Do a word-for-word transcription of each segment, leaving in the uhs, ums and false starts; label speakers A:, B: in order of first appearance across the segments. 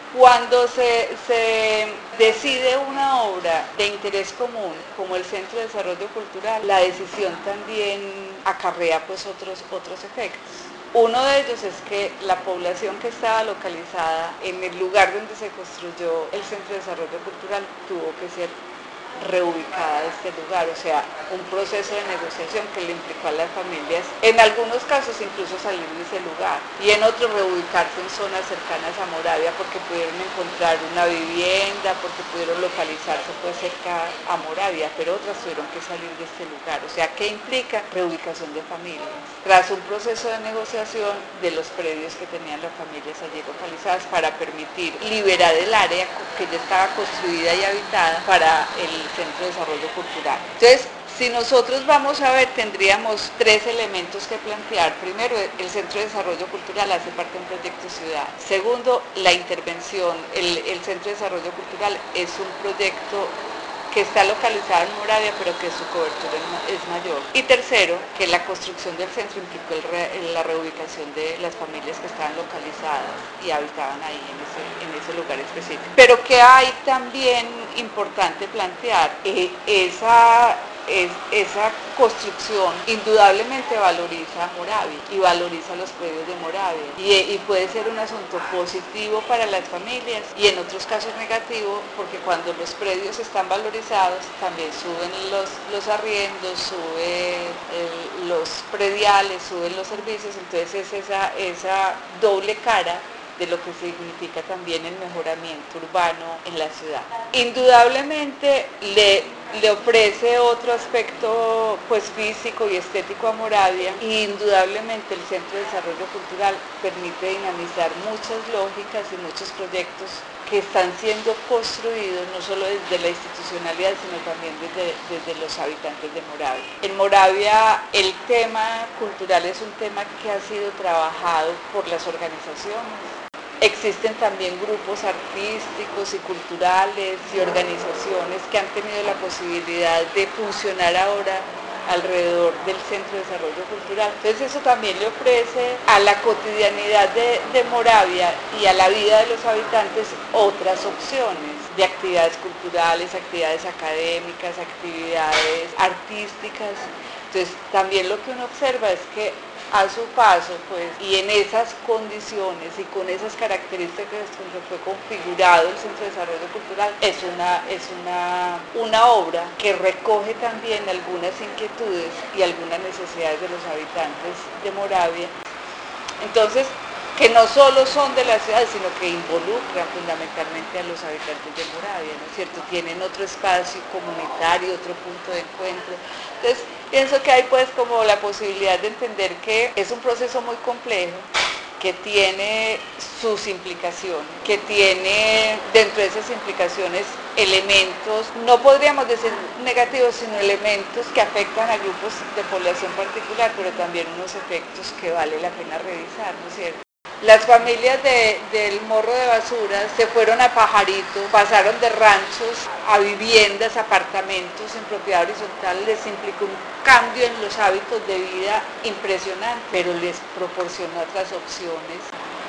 A: Cuando se, se decide una obra de interés común, como el Centro de Desarrollo Cultural, la decisión también acarrea pues otros, otros efectos. Uno de ellos es que la población que estaba localizada en el lugar donde se construyó el Centro de Desarrollo Cultural tuvo que ser reubicada de este lugar, o sea, un proceso de negociación que le implicó a las familias, en algunos casos incluso salir de ese lugar, y en otros reubicarse en zonas cercanas a Moravia porque pudieron encontrar una vivienda, porque pudieron localizarse pues cerca a Moravia, pero otras tuvieron que salir de este lugar, o sea, ¿qué implica? Reubicación de familias, tras un proceso de negociación de los predios que tenían las familias allí localizadas para permitir liberar el área que ya estaba construida y habitada para el Centro de Desarrollo Cultural. Entonces, si nosotros vamos a ver, tendríamos tres elementos que plantear. Primero, el Centro de Desarrollo Cultural hace parte de un proyecto ciudad. Segundo, la intervención. El, el Centro de Desarrollo Cultural es un proyecto que está localizado en Moravia, pero que su cobertura es mayor. Y tercero, que la construcción del centro implicó el re, la reubicación de las familias que estaban localizadas y habitaban ahí en ese, en ese lugar específico. Pero que hay también importante plantear, eh, esa... Es, esa construcción indudablemente valoriza a Moravia y valoriza los predios de Moravia y, y puede ser un asunto positivo para las familias y en otros casos negativo, porque cuando los predios están valorizados también suben los, los arriendos, suben el, los prediales, suben los servicios, entonces es esa, esa doble cara de lo que significa también el mejoramiento urbano en la ciudad. Indudablemente le, le ofrece otro aspecto pues físico y estético a Moravia y indudablemente el Centro de Desarrollo Cultural permite dinamizar muchas lógicas y muchos proyectos que están siendo construidos no solo desde la institucionalidad, sino también desde, desde los habitantes de Moravia. En Moravia el tema cultural es un tema que ha sido trabajado por las organizaciones. Existen también grupos artísticos y culturales y organizaciones que han tenido la posibilidad de funcionar ahora alrededor del Centro de Desarrollo Cultural. Entonces eso también le ofrece a la cotidianidad de, de Moravia y a la vida de los habitantes otras opciones de actividades culturales, actividades académicas, actividades artísticas. Entonces también lo que uno observa es que a su paso, pues, y en esas condiciones y con esas características que fue configurado el Centro de Desarrollo Cultural, es una, es una, una obra que recoge también algunas inquietudes y algunas necesidades de los habitantes de Moravia. Entonces, que no solo son de la ciudad, sino que involucran fundamentalmente a los habitantes de Moravia, ¿no es cierto? Tienen otro espacio comunitario, otro punto de encuentro. Entonces, pienso que hay pues como la posibilidad de entender que es un proceso muy complejo, que tiene sus implicaciones, que tiene dentro de esas implicaciones elementos, no podríamos decir negativos, sino elementos que afectan a grupos de población particular, pero también unos efectos que vale la pena revisar, ¿no es cierto? Las familias de, del Morro de Basura se fueron a Pajarito, pasaron de ranchos a viviendas, apartamentos en propiedad horizontal, les implicó un cambio en los hábitos de vida impresionante, pero les proporcionó otras opciones.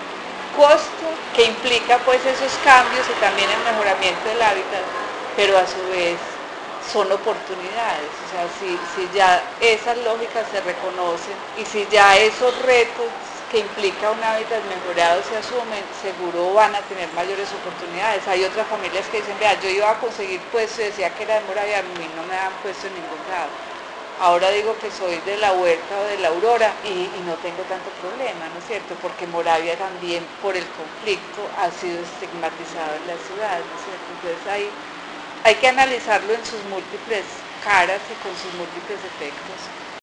A: Costo que implica pues esos cambios y también el mejoramiento del hábitat, pero a su vez son oportunidades, o sea, si, si ya esas lógicas se reconocen y si ya esos retos que implica un hábitat mejorado se asumen, seguro van a tener mayores oportunidades. Hay otras familias que dicen, vea, yo iba a conseguir puesto y decía que era de Moravia, a mí no me dan puesto en ningún lado. Ahora digo que soy de la Huerta o de la Aurora y, y no tengo tanto problema, ¿no es cierto? Porque Moravia también por el conflicto ha sido estigmatizado en la ciudad, ¿no es cierto? Entonces hay, hay que analizarlo en sus múltiples caras y con sus múltiples efectos.